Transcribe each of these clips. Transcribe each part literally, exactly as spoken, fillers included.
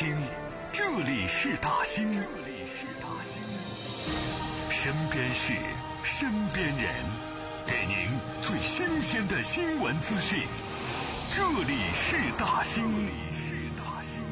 听，这里是大兴，这里是大兴，身边事，身边人，给您最新鲜的新闻资讯。这里是大兴，这里是大兴。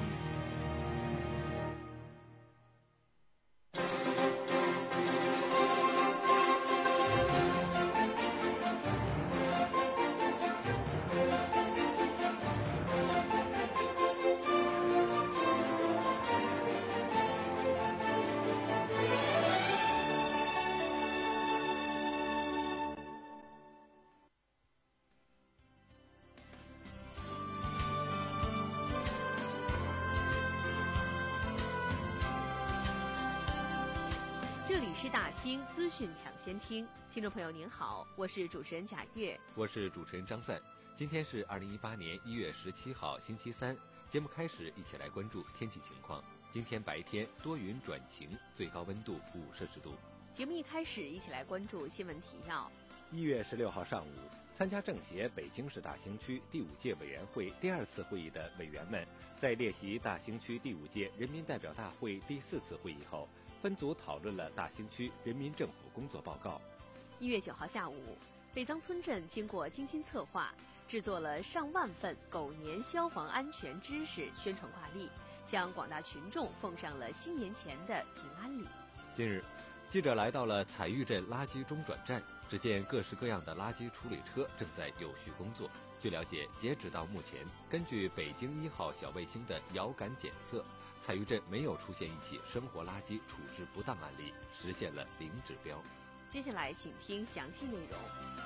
这里是大兴资讯抢先听，听众朋友您好，我是主持人贾月， 我是主持人张赞。今天是二零一八年一月十七号星期三，节目开始一起来关注天气情况。今天白天多云转晴，最高温度五摄氏度。 节目一开始一起来关注新闻提要。 一月十六号上午，参加政协北京市大兴区第五届委员会第二次会议的委员们，在列席大兴区第五届人民代表大会第四次会议后，分组讨论了大兴区人民政府工作报告。 一月九号下午，北藏村镇经过精心策划，制作了上万份狗年消防安全知识宣传挂历，向广大群众奉上了新年前的平安礼。 近日，记者来到了彩玉镇垃圾中转站，只见各式各样的垃圾处理车正在有序工作。据了解，截止到目前，根据北京一号小卫星的遥感检测，彩玉镇没有出现一起生活垃圾处置不当案例，实现了零指标。 接下来请听详细内容。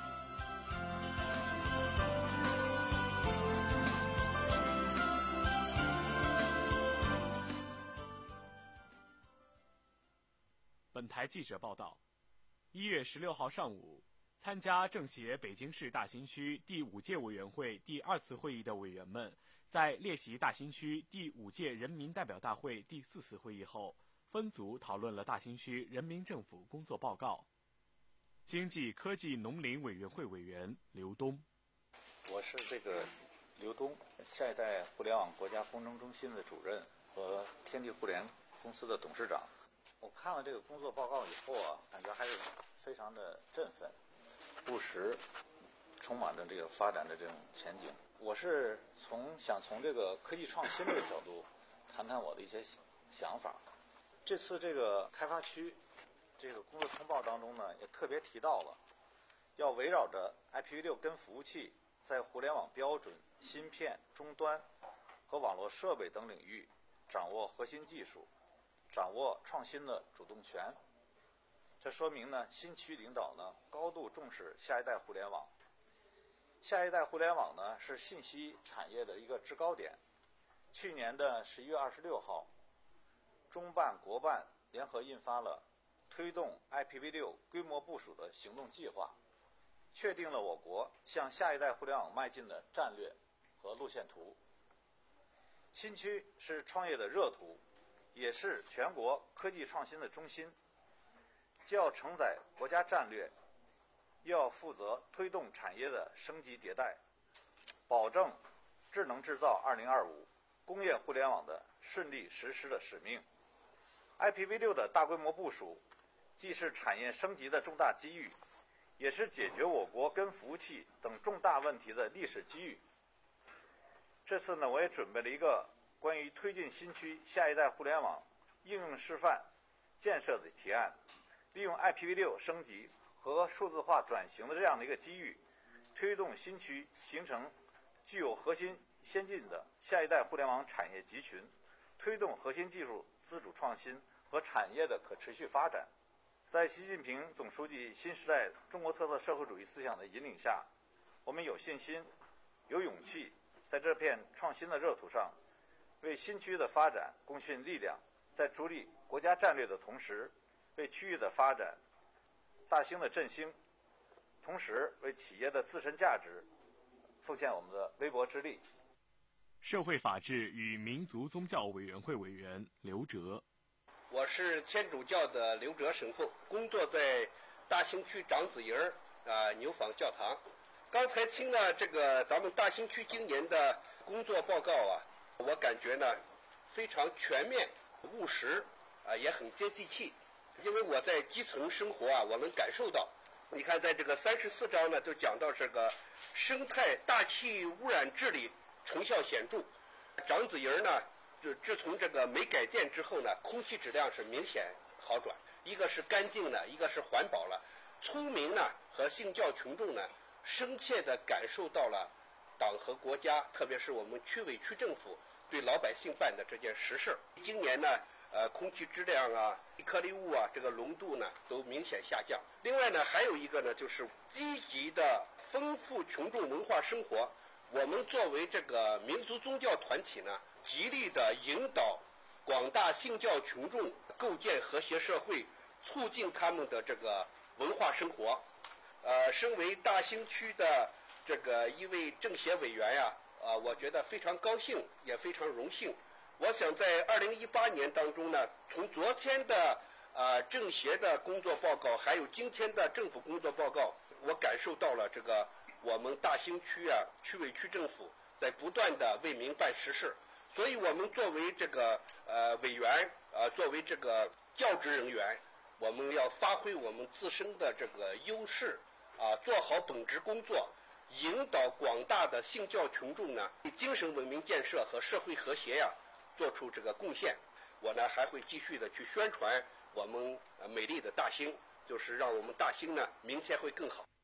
本台记者报道，一月十六号上午，参加政协北京市大兴区第五届委员会第二次会议的委员们，在列席大兴区第五届人民代表大会第四次会议后，分组讨论了大兴区人民政府工作报告。经济科技农林委员会委员刘东， 我是这个刘东，下一代互联网国家工程中心的主任和天地互联公司的董事长。我看了这个工作报告以后啊，感觉还是非常的振奋、务实，充满着这个发展的这种前景。我是从想从这个科技创新这个角度谈谈我的一些想法。这次这个开发区这个工作通报当中呢，也特别提到了要围绕着 I P v 六 跟服务器在互联网标准、芯片、终端和网络设备等领域掌握核心技术，掌握创新的主动权。这说明呢，新区领导呢高度重视下一代互联网。下一代互联网呢是信息产业的一个制高点。去年的十一月二十六号，中办国办联合印发了推动 I P v 六 规模部署的行动计划，确定了我国向下一代互联网迈进的战略和路线图。新区是创业的热土，也是全国科技创新的中心，既要承载国家战略，又要负责推动产业的升级迭代，保证智能制造二零二五工业互联网的顺利实施的使命。 I P v 六 的大规模部署既是产业升级的重大机遇，也是解决我国跟服务器等重大问题的历史机遇。这次呢，我也准备了一个关于推进新区下一代互联网应用示范建设的提案，利用 I P v 六 升级和数字化转型的这样的一个机遇，推动新区形成具有核心先进的下一代互联网产业集群，推动核心技术自主创新和产业的可持续发展。在习近平总书记新时代中国特色社会主义思想的引领下，我们有信心、有勇气，在这片创新的热土上，为新区的发展贡献力量，在助力国家战略的同时，为区域的发展、大兴的振兴，同时为企业的自身价值奉献我们的微薄之力。 社会法治与民族宗教委员会委员刘哲， 我是天主教的刘哲神父，工作在大兴区长子营啊牛坊教堂。刚才听了这个咱们大兴区今年的工作报告啊，我感觉呢， 非常全面、务实，啊，也很接地气。因为我在基层生活啊，我能感受到。你看，在这个三十四章呢，就讲到这个生态大气污染治理成效显著。长子营呢，就自从这个煤改建之后呢，空气质量是明显好转。一个是干净了，一个是环保了。村民呢和信教群众呢，深切地感受到了党和国家，特别是我们区委区政府对老百姓办的这件实事。今年呢，呃，空气质量啊、颗粒物啊，这个浓度呢都明显下降。另外呢，还有一个呢，就是积极的丰富群众文化生活。我们作为这个民族宗教团体呢，极力的引导广大信教群众构建和谐社会，促进他们的这个文化生活。呃，身为大兴区的这个一位政协委员呀、啊，呃，我觉得非常高兴，也非常荣幸。我想在二零一八年当中呢，从昨天的呃政协的工作报告，还有今天的政府工作报告，我感受到了这个我们大兴区啊区委区政府在不断的为民办实事。所以我们作为这个呃委员，呃作为这个教职人员，我们要发挥我们自身的这个优势啊，做好本职工作，引导广大的信教群众呢，对精神文明建设和社会和谐呀、啊，做出这个贡献。我呢还会继续的去宣传我们呃美丽的大兴，就是让我们大兴呢明天会更好。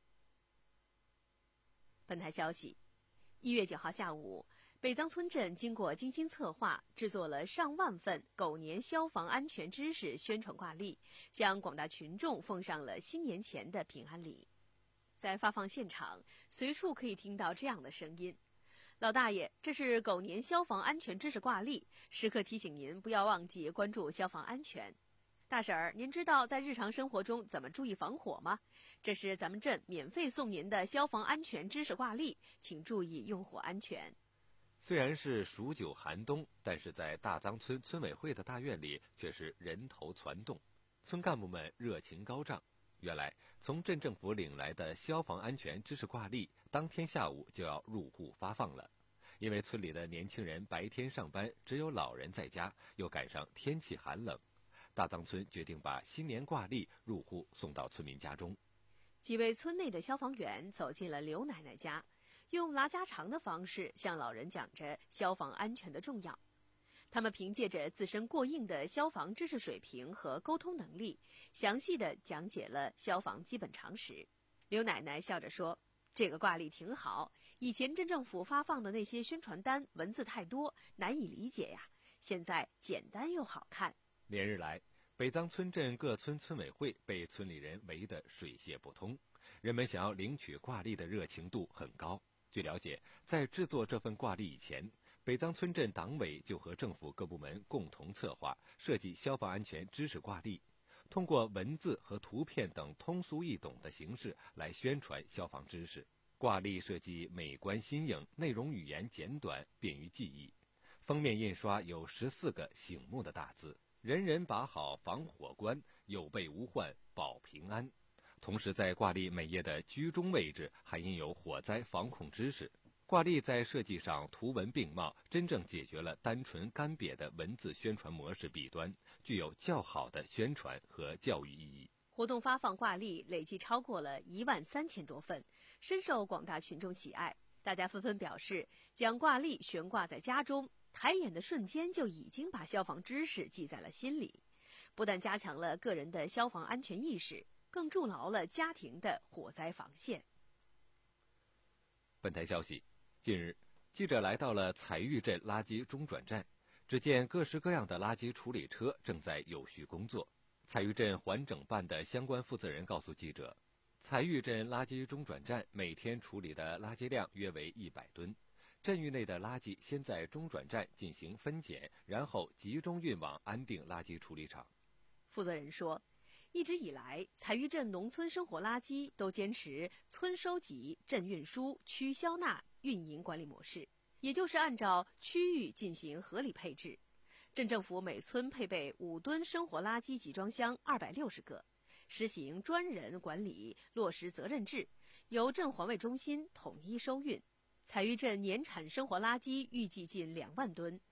本台消息，一月九号下午，北藏村镇经过精心策划，制作了上万份狗年消防安全知识宣传挂历，向广大群众奉上了新年前的平安礼。在发放现场，随处可以听到这样的声音：“老大爷，这是狗年消防安全知识挂历，时刻提醒您不要忘记关注消防安全。”大婶儿，您知道在日常生活中怎么注意防火吗？这是咱们镇免费送您的消防安全知识挂历，请注意用火安全。 虽然是数九寒冬，但是在大藏村村委会的大院里却是人头攒动，村干部们热情高涨。原来从镇政府领来的消防安全知识挂历，当天下午就要入户发放了。因为村里的年轻人白天上班，只有老人在家，又赶上天气寒冷，大藏村决定把新年挂历入户送到村民家中。 几位村内的消防员走进了刘奶奶家，用拉家常的方式向老人讲着消防安全的重要。他们凭借着自身过硬的消防知识水平和沟通能力，详细地讲解了消防基本常识。刘奶奶笑着说：“这个挂历挺好，以前镇政府发放的那些宣传单文字太多，难以理解呀，现在简单又好看。” 连日来，北藏村镇各村村委会被村里人围得水泄不通，人们想要领取挂历的热情度很高。据了解，在制作这份挂历以前，北藏村镇党委就和政府各部门共同策划设计消防安全知识挂历，通过文字和图片等通俗易懂的形式来宣传消防知识。挂历设计美观新颖，内容语言简短，便于记忆。封面印刷有十四个醒目的大字：人人把好防火关，有备无患保平安。同时在挂历每页的居中位置还印有火灾防控知识。挂历在设计上图文并茂，真正解决了单纯干瘪的文字宣传模式弊端，具有较好的宣传和教育意义。 活动发放挂历累计超过了一万三千多份，深受广大群众喜爱。大家纷纷表示，将挂历悬挂在家中，抬眼的瞬间就已经把消防知识记在了心里，不但加强了个人的消防安全意识，更筑牢了家庭的火灾防线。 本台消息，近日，记者来到了彩玉镇垃圾中转站，只见各式各样的垃圾处理车正在有序工作。彩玉镇环整办的相关负责人告诉记者，彩玉镇垃圾中转站每天处理的垃圾量约为一百吨，镇域内的垃圾先在中转站进行分拣，然后集中运往安定垃圾处理厂。 负责人说，一直以来，彩玉镇农村生活垃圾都坚持村收集、镇运输、区消纳运营管理模式，也就是按照区域进行合理配置。镇政府每村配备五吨生活垃圾集装箱二百六十个，实行专人管理，落实责任制，由镇环卫中心统一收运。彩玉镇年产生活垃圾预计近两万吨。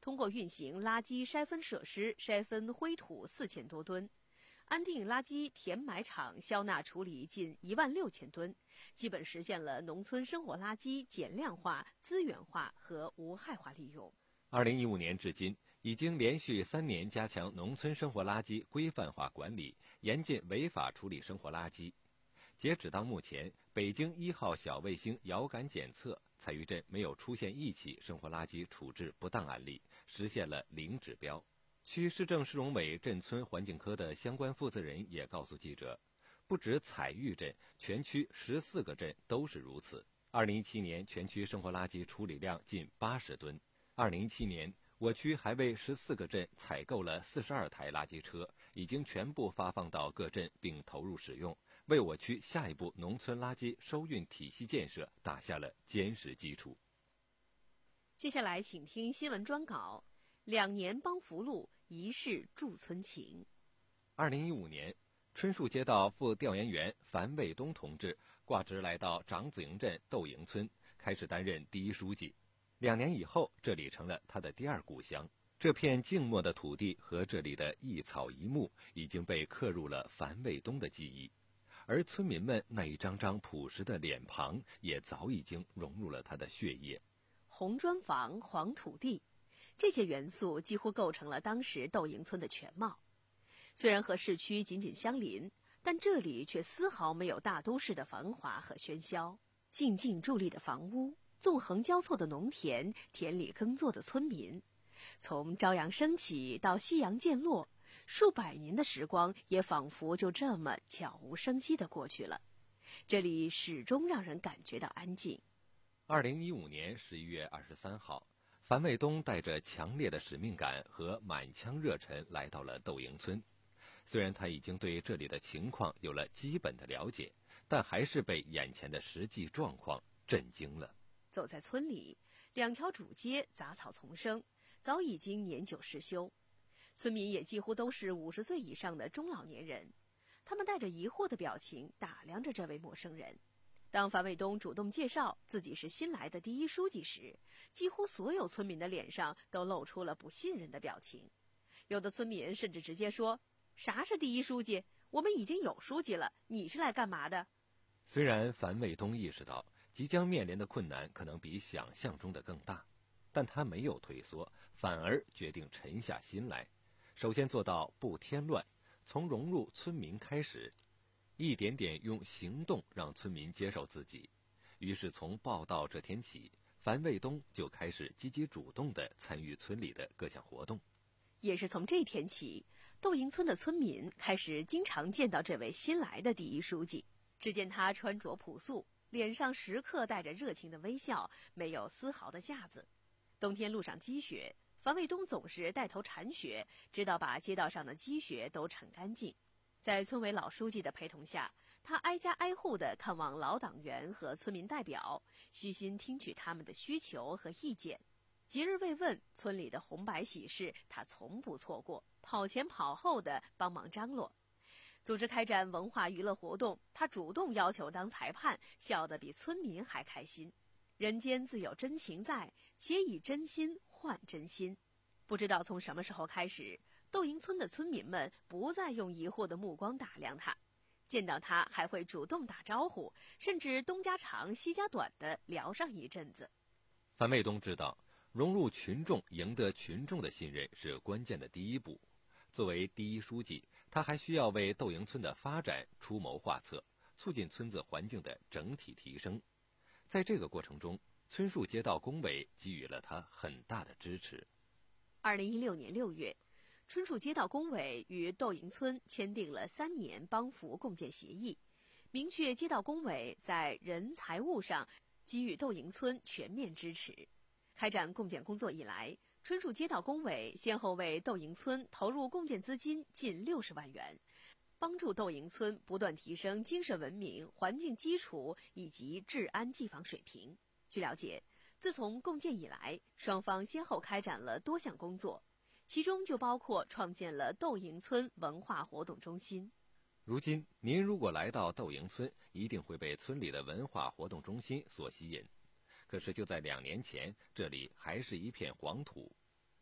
通过运行垃圾筛分设施筛分灰土四千多吨，安定垃圾填埋场消纳处理近一万六千吨，基本实现了农村生活垃圾减量化、资源化和无害化利用。 二零一五年至今，已经连续三年加强农村生活垃圾规范化管理，严禁违法处理生活垃圾。截止到目前，北京一号小卫星遥感检测，采玉镇没有出现一起生活垃圾处置不当案例，实现了零指标。区市政市容委镇村环境科的相关负责人也告诉记者，不止采玉镇，全区十四个镇都是如此。二零一七年全区生活垃圾处理量近八十吨。二零一七年，我区还为十四个镇采购了四十二台垃圾车，已经全部发放到各镇并投入使用，为我区下一步农村垃圾收运体系建设打下了坚实基础。 接下来请听新闻专稿：两年帮扶路，一世驻村情。 二零一五年，春树街道副调研员樊卫东同志挂职来到长子营镇窦营村，开始担任第一书记。两年以后，这里成了他的第二故乡。这片静默的土地和这里的一草一木已经被刻入了樊卫东的记忆，而村民们那一张张朴实的脸庞也早已经融入了他的血液。 红砖房、黄土地，这些元素几乎构成了当时窦营村的全貌。虽然和市区紧紧相邻，但这里却丝毫没有大都市的繁华和喧嚣。静静伫立的房屋，纵横交错的农田，田里耕作的村民，从朝阳升起到夕阳渐落，数百年的时光也仿佛就这么悄无声息地过去了。这里始终让人感觉到安静。 二零一五年十一月二十三号，樊卫东带着强烈的使命感和满腔热忱来到了窦营村。虽然他已经对这里的情况有了基本的了解，但还是被眼前的实际状况震惊了。 走在村里，两条主街杂草丛生，早已经年久失修。村民也几乎都是五十岁以上的中老年人，他们带着疑惑的表情打量着这位陌生人。当樊卫东主动介绍自己是新来的第一书记时，几乎所有村民的脸上都露出了不信任的表情。有的村民甚至直接说：“啥是第一书记？我们已经有书记了，你是来干嘛的？” 虽然樊卫东意识到即将面临的困难可能比想象中的更大，但他没有退缩，反而决定沉下心来，首先做到不添乱，从融入村民开始，一点点用行动让村民接受自己。于是从报到这天起，樊卫东就开始积极主动地参与村里的各项活动。 也是从这天起，窦营村的村民开始经常见到这位新来的第一书记。只见他穿着朴素，脸上时刻带着热情的微笑，没有丝毫的架子。冬天路上积雪，樊卫东总是带头铲雪，直到把街道上的积雪都铲干净。在村委老书记的陪同下，他挨家挨户地看望老党员和村民代表，虚心听取他们的需求和意见。节日慰问，村里的红白喜事，他从不错过，跑前跑后地帮忙张罗。组织开展文化娱乐活动，他主动要求当裁判，笑得比村民还开心。人间自有真情在，且以真心换真心。不知道从什么时候开始，窦营村的村民们不再用疑惑的目光打量他，见到他还会主动打招呼，甚至东家长西家短地聊上一阵子。 樊卫东知道，融入群众、赢得群众的信任是关键的第一步。作为第一书记，他还需要为窦营村的发展出谋划策，促进村子环境的整体提升。在这个过程中，村树街道工委给予了他很大的支持。 二零一六年六月，春树街道工委与窦营村签订了三年帮扶共建协议，明确街道工委在人财物上给予窦营村全面支持。开展共建工作以来，春树街道工委先后为窦营村投入共建资金近六十万元，帮助窦营村不断提升精神文明、环境基础以及治安技防水平。据了解，自从共建以来，双方先后开展了多项工作，其中就包括创建了窦营村文化活动中心。 如今，您如果来到窦营村，一定会被村里的文化活动中心所吸引。可是就在两年前，这里还是一片黄土。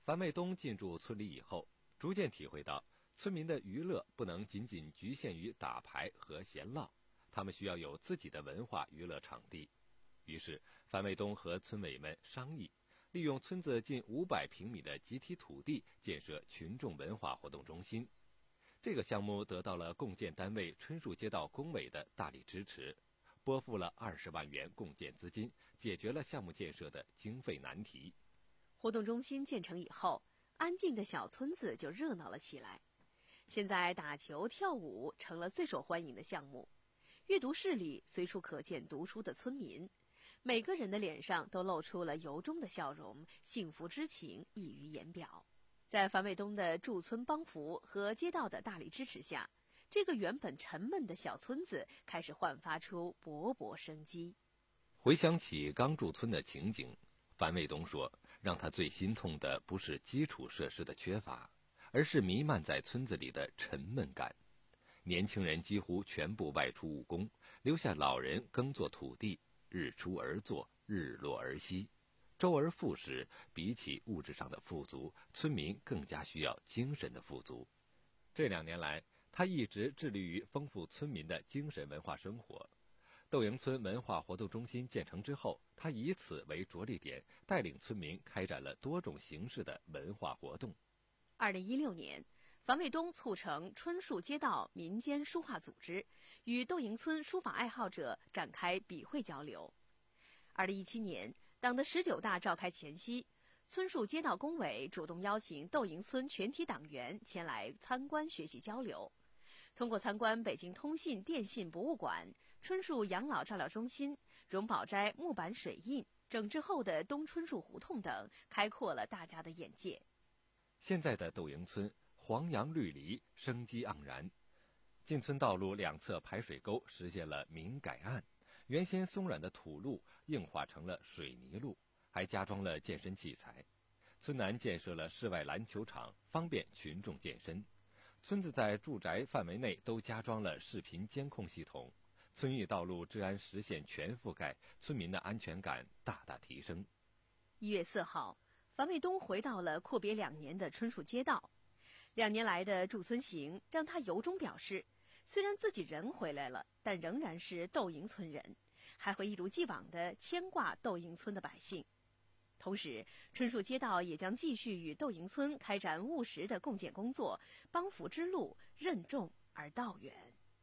樊卫东进驻村里以后，逐渐体会到村民的娱乐不能仅仅局限于打牌和闲唠，他们需要有自己的文化娱乐场地。于是樊卫东和村委们商议，利用村子近五百平米的集体土地建设群众文化活动中心。这个项目得到了共建单位春树街道工委的大力支持，拨付了二十万元共建资金，解决了项目建设的经费难题。 活动中心建成以后，安静的小村子就热闹了起来。现在打球跳舞成了最受欢迎的项目，阅读室里随处可见读书的村民，每个人的脸上都露出了由衷的笑容，幸福之情溢于言表。在樊卫东的驻村帮扶和街道的大力支持下，这个原本沉闷的小村子开始焕发出勃勃生机。 回想起刚驻村的情景，樊卫东说，让他最心痛的不是基础设施的缺乏，而是弥漫在村子里的沉闷感。年轻人几乎全部外出务工，留下老人耕作土地，日出而作，日落而息，周而复始。比起物质上的富足，村民更加需要精神的富足。这两年来，他一直致力于丰富村民的精神文化生活。窦营村文化活动中心建成之后，他以此为着力点，带领村民开展了多种形式的文化活动。 二零一六年，樊卫东促成春树街道民间书画组织，与窦营村书法爱好者展开笔会交流。二零一七年，党的十九大召开前夕，村树街道工委主动邀请窦营村全体党员前来参观学习交流。通过参观北京通信电信博物馆、春树养老照料中心、荣宝斋木板水印、整治后的东春树胡同等，开阔了大家的眼界。 现在的窦营村黄杨绿篱，生机盎然。进村道路两侧排水沟实现了明改暗，原先松软的土路硬化成了水泥路，还加装了健身器材。村南建设了室外篮球场，方便群众健身。村子在住宅范围内都加装了视频监控系统，村域道路治安实现全覆盖，村民的安全感大大提升。 一月四号，樊卫东回到了阔别两年的春树街道。两年来的驻村行让他由衷表示，虽然自己人回来了，但仍然是窦营村人，还会一如既往地牵挂窦营村的百姓。同时，春树街道也将继续与窦营村开展务实的共建工作，帮扶之路任重而道远。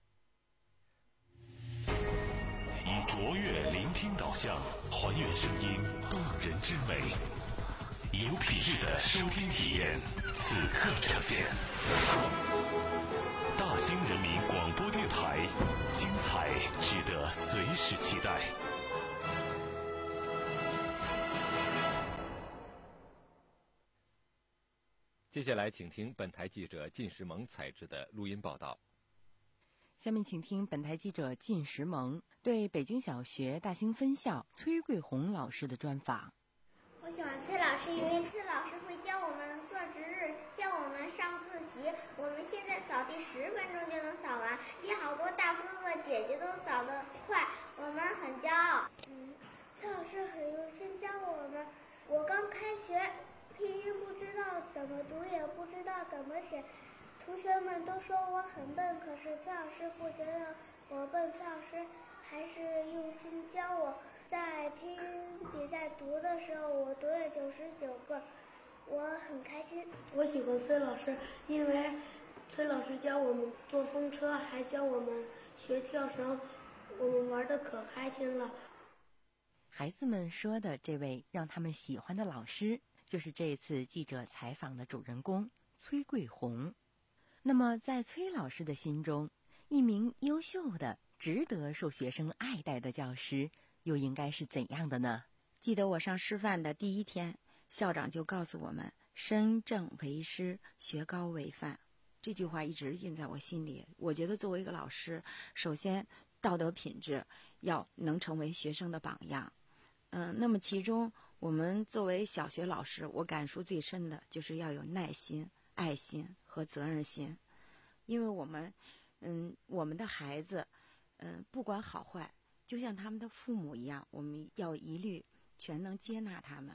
以卓越聆听导向，还原声音动人之美，有品质的收听体验，此刻呈现。大兴人民广播电台，精彩值得随时期待。 接下来请听本台记者靳时萌采制的录音报道。 下面请听本台记者靳时萌对北京小学大兴分校崔桂红老师的专访。 我喜欢崔老师，因为崔老师会教我们做值日，教我们上自习。我们现在扫地十分钟就能扫完，比好多大哥哥姐姐都扫得快，我们很骄傲。嗯，崔老师很用心教我们。我刚开学，拼音不知道怎么读，也不知道怎么写，同学们都说我很笨，可是崔老师不觉得我笨，崔老师还是用心教我。在拼音比赛读的时候，我读了九十九个，我很开心。 我喜欢崔老师，因为崔老师教我们坐风车，还教我们学跳绳，我们玩得可开心了。 孩子们说的这位让他们喜欢的老师，就是这次记者采访的主人公崔桂红。那么在崔老师的心中，一名优秀的值得受学生爱戴的教师又应该是怎样的呢？ 记得我上师范的第一天，校长就告诉我们，身正为师，学高为范。这句话一直印在我心里。我觉得作为一个老师，首先道德品质要能成为学生的榜样。嗯、呃，那么其中我们作为小学老师，我感触最深的就是要有耐心、爱心和责任心。因为我们嗯，我们的孩子嗯，不管好坏，就像他们的父母一样，我们要一律全能接纳他们。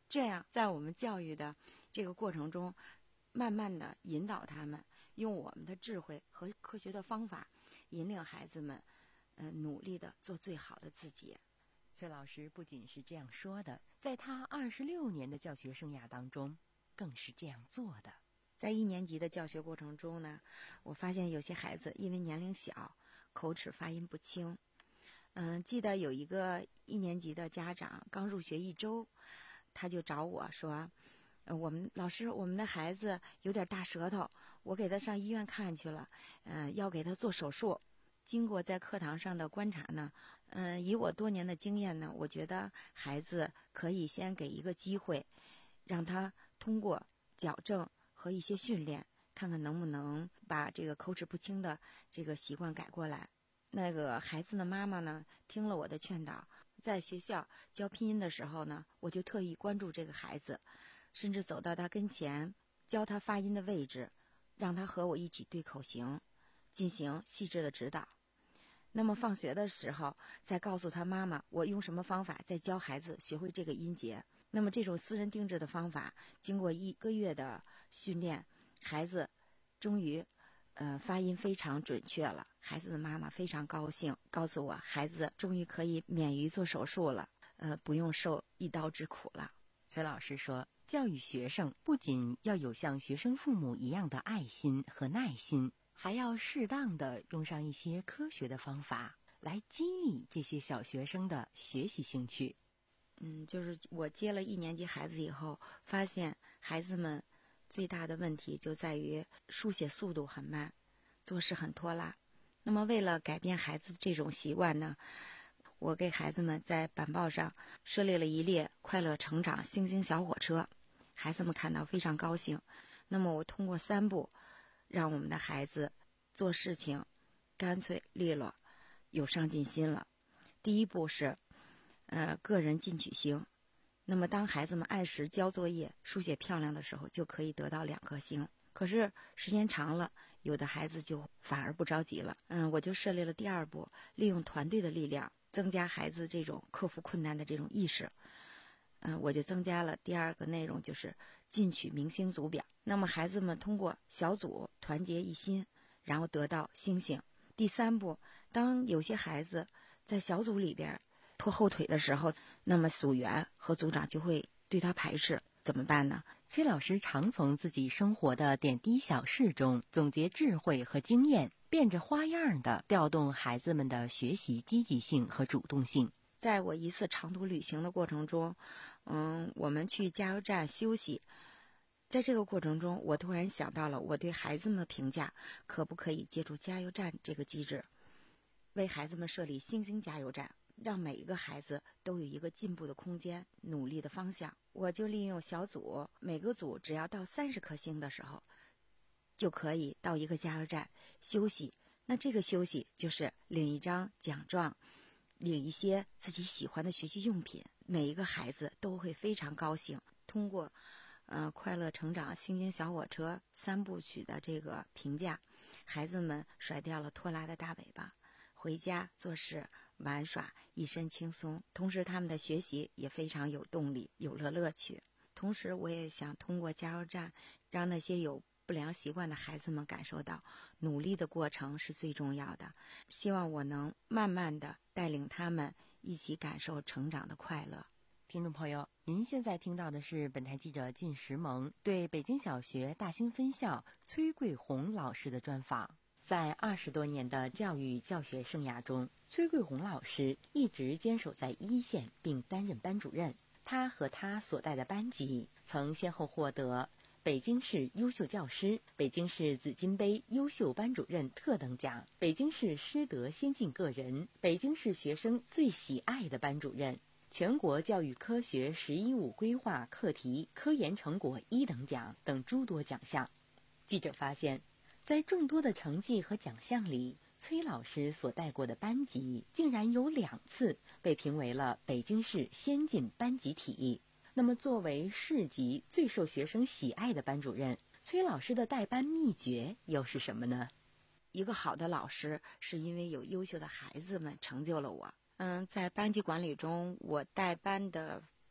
这样在我们教育的这个过程中，慢慢的引导他们，用我们的智慧和科学的方法，引领孩子们，呃，努力的做最好的自己。 崔老师不仅是这样说的，在他二十六年的教学生涯当中，更是这样做的。 在一年级的教学过程中呢，我发现有些孩子因为年龄小，口齿发音不清。嗯，记得有一个一年级的家长刚入学一周，他就找我说，呃、我们老师，我们的孩子有点大舌头，我给他上医院看去了，嗯、呃，要给他做手术。经过在课堂上的观察呢，嗯、呃，以我多年的经验呢，我觉得孩子可以先给一个机会，让他通过矫正和一些训练，看看能不能把这个口齿不清的这个习惯改过来。那个孩子的妈妈呢，听了我的劝导，在学校教拼音的时候呢，我就特意关注这个孩子，甚至走到他跟前，教他发音的位置，让他和我一起对口型，进行细致的指导。那么放学的时候，再告诉他妈妈我用什么方法再教孩子学会这个音节。那么这种私人定制的方法，经过一个月的训练，孩子终于呃发音非常准确了。孩子的妈妈非常高兴，告诉我孩子终于可以免于做手术了，呃不用受一刀之苦了。 崔老师说，教育学生不仅要有像学生父母一样的爱心和耐心，还要适当的用上一些科学的方法来激励这些小学生的学习兴趣。 嗯，就是我接了一年级孩子以后，发现孩子们最大的问题就在于书写速度很慢，做事很拖拉。那么为了改变孩子这种习惯呢，我给孩子们在板报上设立了一列快乐成长星星小火车，孩子们看到非常高兴。那么我通过三步，让我们的孩子做事情干脆利落，有上进心了。第一步是呃，个人进取星。那么当孩子们按时交作业，书写漂亮的时候，就可以得到两颗星。可是时间长了，有的孩子就反而不着急了。嗯，我就设立了第二步，利用团队的力量，增加孩子这种克服困难的这种意识。嗯，我就增加了第二个内容，就是进取明星组表。那么孩子们通过小组团结一心，然后得到星星。第三步，当有些孩子在小组里边拖后腿的时候，那么组员和组长就会对他排斥，怎么办呢？ 崔老师常从自己生活的点滴小事中总结智慧和经验，变着花样的调动孩子们的学习积极性和主动性。 在我一次长途旅行的过程中，嗯，我们去加油站休息。在这个过程中，我突然想到了我对孩子们的评价，可不可以借助加油站这个机制，为孩子们设立星星加油站，让每一个孩子都有一个进步的空间，努力的方向。我就利用小组，每个组只要到三十颗星的时候，就可以到一个加油站休息。那这个休息就是领一张奖状，领一些自己喜欢的学习用品，每一个孩子都会非常高兴。通过呃快乐成长星星小火车三部曲的这个评价，孩子们甩掉了拖拉的大尾巴，回家做事玩耍一身轻松，同时他们的学习也非常有动力，有了乐趣。同时我也想通过加油站，让那些有不良习惯的孩子们感受到努力的过程是最重要的，希望我能慢慢的带领他们一起感受成长的快乐。 听众朋友，您现在听到的是本台记者靳石萌对北京小学大兴分校崔桂红老师的专访。在二十多年的教育教学生涯中，崔桂红老师一直坚守在一线，并担任班主任。他和他所带的班级曾先后获得北京市优秀教师、北京市紫金杯优秀班主任特等奖、北京市师德先进个人、北京市学生最喜爱的班主任、全国教育科学“十一五”规划课题科研成果一等奖等诸多奖项。记者发现，在众多的成绩和奖项里，崔老师所带过的班级竟然有两次被评为了北京市先进班集体。那么作为市级最受学生喜爱的班主任，崔老师的带班秘诀又是什么呢？ 一个好的老师是因为有优秀的孩子们成就了我。嗯，在班级管理中，我带班的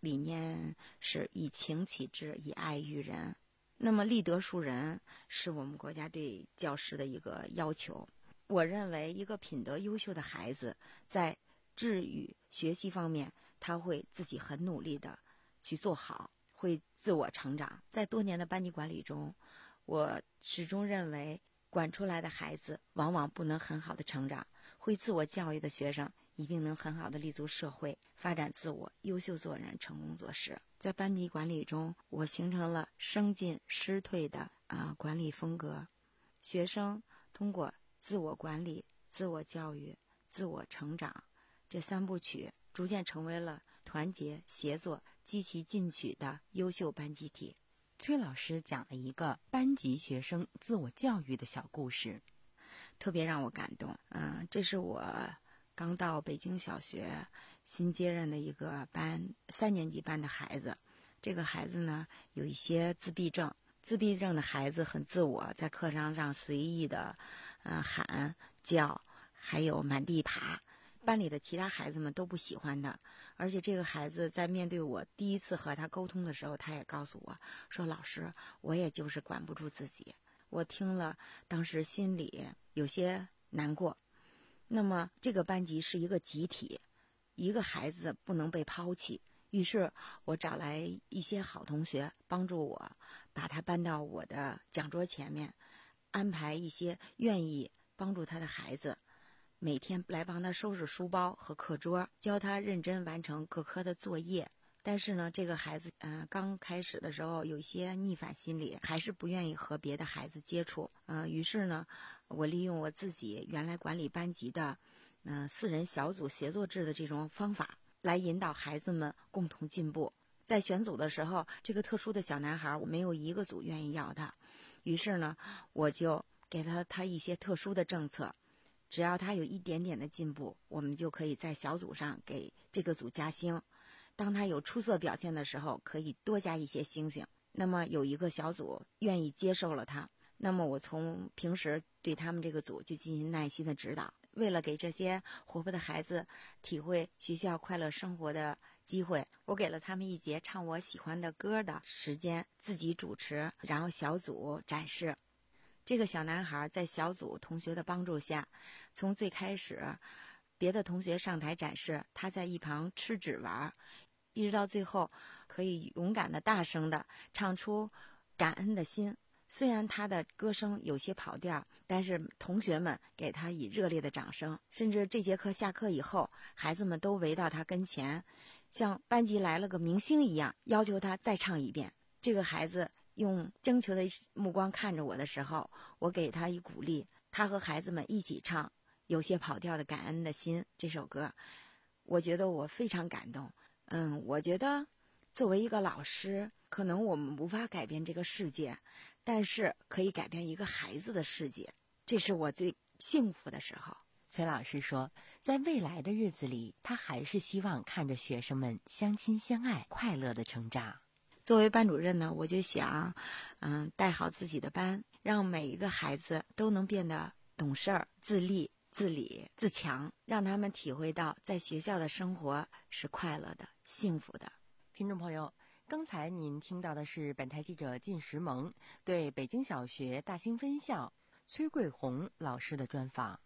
理念是以情启智，以爱育人。那么立德树人是我们国家对教师的一个要求。我认为一个品德优秀的孩子在智育学习方面，他会自己很努力的去做好，会自我成长。在多年的班级管理中，我始终认为管出来的孩子往往不能很好的成长，会自我教育的学生一定能很好的立足社会，发展自我，优秀做人，成功做事。在班级管理中，我形成了生进师退的啊、呃、管理风格。学生通过自我管理、自我教育、自我成长这三部曲，逐渐成为了团结协作、积极进取的优秀班集体。 崔老师讲了一个班级学生自我教育的小故事， 特别让我感动。嗯、呃，这是我刚到北京小学新接任的一个班三年级班的孩子。这个孩子呢有一些自闭症，自闭症的孩子很自我，在课堂上随意的呃喊叫，还有满地爬。班里的其他孩子们都不喜欢他，而且这个孩子在面对我第一次和他沟通的时候，他也告诉我说，老师，我也就是管不住自己。我听了当时心里有些难过。那么这个班级是一个集体，一个孩子不能被抛弃，于是我找来一些好同学帮助我把他搬到我的讲桌前面，安排一些愿意帮助他的孩子，每天来帮他收拾书包和课桌，教他认真完成各科的作业。但是呢，这个孩子呃刚开始的时候有一些逆反心理，还是不愿意和别的孩子接触。呃，于是呢，我利用我自己原来管理班级的呃四人小组协作制的这种方法，来引导孩子们共同进步。在选组的时候，这个特殊的小男孩，我没有一个组愿意要他，于是呢，我就给了他一些特殊的政策。只要他有一点点的进步，我们就可以在小组上给这个组加星。当他有出色表现的时候，可以多加一些星星。那么有一个小组愿意接受了他，那么我从平时对他们这个组就进行耐心的指导。为了给这些活泼的孩子体会学校快乐生活的机会，我给了他们一节唱我喜欢的歌的时间，自己主持，然后小组展示。这个小男孩在小组同学的帮助下，从最开始别的同学上台展示，他在一旁吃纸玩，一直到最后可以勇敢的大声的唱出感恩的心。虽然他的歌声有些跑调，但是同学们给他以热烈的掌声。甚至这节课下课以后，孩子们都围到他跟前，像班级来了个明星一样，要求他再唱一遍。这个孩子用征求的目光看着我的时候，我给他以鼓励，他和孩子们一起唱有些跑调的感恩的心这首歌。我觉得我非常感动。嗯，我觉得作为一个老师，可能我们无法改变这个世界，但是可以改变一个孩子的世界，这是我最幸福的时候。 崔老师说，在未来的日子里，他还是希望看着学生们相亲相爱，快乐的成长。 作为班主任呢，我就想嗯，带好自己的班，让每一个孩子都能变得懂事儿、自立、自理、自强，让他们体会到在学校的生活是快乐的、幸福的。 听众朋友，刚才您听到的是本台记者靳石萌对北京小学大兴分校崔桂红老师的专访。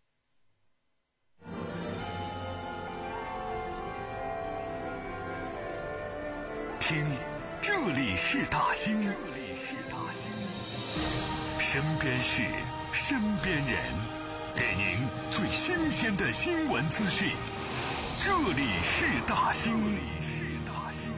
听，这里是大兴，这里是大兴，身边事，身边人，给您最新鲜的新闻资讯。这里是大兴，这里是大兴。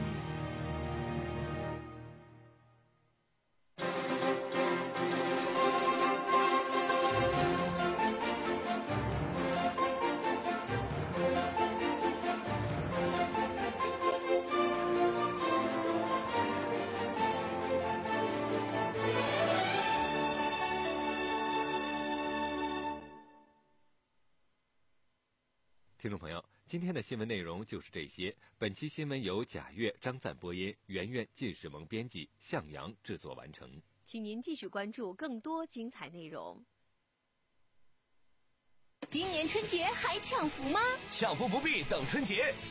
听众朋友，今天的新闻内容就是这些。本期新闻由贾越、张赞播音，圆圆、靳世萌编辑，向阳制作完成。 请您继续关注更多精彩内容。 今年春节还抢福吗？ 抢福不必等春节。